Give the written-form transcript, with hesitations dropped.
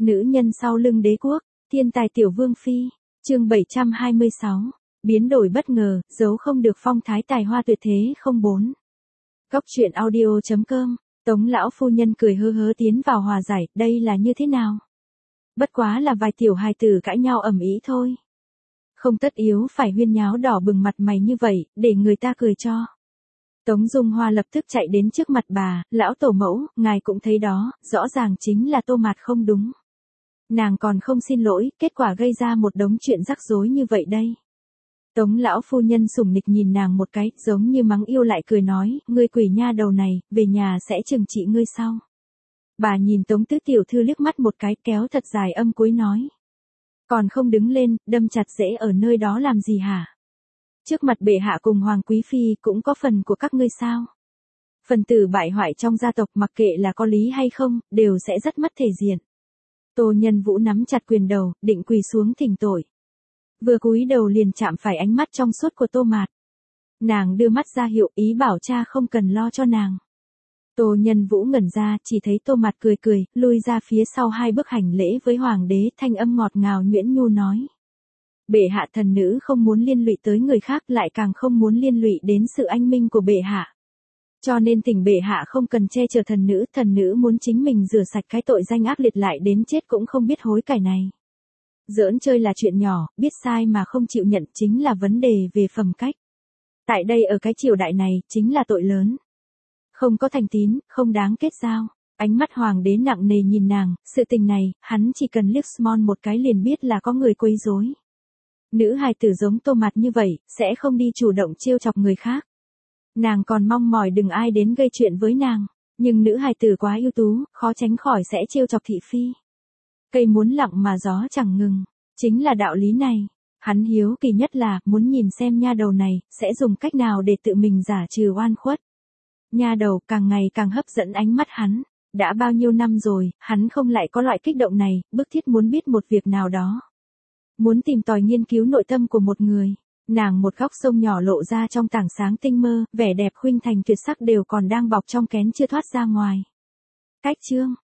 Nữ nhân sau lưng đế quốc, thiên tài tiểu vương phi, chương 726, biến đổi bất ngờ, giấu không được phong thái tài hoa tuyệt thế không bốn. Góc truyện audio.com, Tống lão phu nhân cười hớ hớ tiến vào hòa giải, đây là như thế nào? Bất quá là vài tiểu hài tử cãi nhau ầm ĩ thôi. Không tất yếu phải huyên nháo đỏ bừng mặt mày như vậy, để người ta cười cho. Tống Dung Hoa lập tức chạy đến trước mặt bà, lão tổ mẫu, ngài cũng thấy đó, rõ ràng chính là Tô Mạt không đúng. Nàng còn không xin lỗi, kết quả gây ra một đống chuyện rắc rối như vậy đây. Tống lão phu nhân sủng nịch nhìn nàng một cái, giống như mắng yêu lại cười nói, ngươi quỷ nha đầu này, về nhà sẽ trừng trị ngươi sau. Bà nhìn Tống tứ tiểu thư liếc mắt một cái, kéo thật dài âm cuối nói. Còn không đứng lên, đâm chặt rễ ở nơi đó làm gì hả? Trước mặt bệ hạ cùng hoàng quý phi cũng có phần của các ngươi sao? Phần tử bại hoại trong gia tộc mặc kệ là có lý hay không, đều sẽ rất mất thể diện. Tô Nhân Vũ nắm chặt quyền đầu, định quỳ xuống thỉnh tội. Vừa cúi đầu liền chạm phải ánh mắt trong suốt của Tô Mạt. Nàng đưa mắt ra hiệu ý bảo cha không cần lo cho nàng. Tô Nhân Vũ ngẩn ra, chỉ thấy Tô Mạt cười cười, lui ra phía sau 2 bước hành lễ với hoàng đế, thanh âm ngọt ngào nhuyễn nhu nói. Bệ hạ, thần nữ không muốn liên lụy tới người khác, lại càng không muốn liên lụy đến sự anh minh của bệ hạ. Cho nên thỉnh bệ hạ không cần che chở thần nữ muốn chính mình rửa sạch cái tội danh ác liệt lại đến chết cũng không biết hối cải này. Giỡn chơi là chuyện nhỏ, biết sai mà không chịu nhận chính là vấn đề về phẩm cách. Tại đây ở cái triều đại này, chính là tội lớn. Không có thành tín, không đáng kết giao. Ánh mắt hoàng đế nặng nề nhìn nàng, sự tình này, hắn chỉ cần liếc small một cái liền biết là có người quấy rối. Nữ hài tử giống Tô Mạt như vậy, sẽ không đi chủ động trêu chọc người khác. Nàng còn mong mỏi đừng ai đến gây chuyện với nàng, nhưng nữ hài tử quá ưu tú, khó tránh khỏi sẽ trêu chọc thị phi. Cây muốn lặng mà gió chẳng ngừng, chính là đạo lý này. Hắn hiếu kỳ nhất là, muốn nhìn xem nha đầu này, sẽ dùng cách nào để tự mình giả trừ oan khuất. Nha đầu càng ngày càng hấp dẫn ánh mắt hắn, đã bao nhiêu năm rồi, hắn không lại có loại kích động này, bức thiết muốn biết một việc nào đó. Muốn tìm tòi nghiên cứu nội tâm của một người. Nàng một góc sông nhỏ lộ ra trong tảng sáng tinh mơ, vẻ đẹp khuynh thành tuyệt sắc đều còn đang bọc trong kén chưa thoát ra ngoài. Cách chương,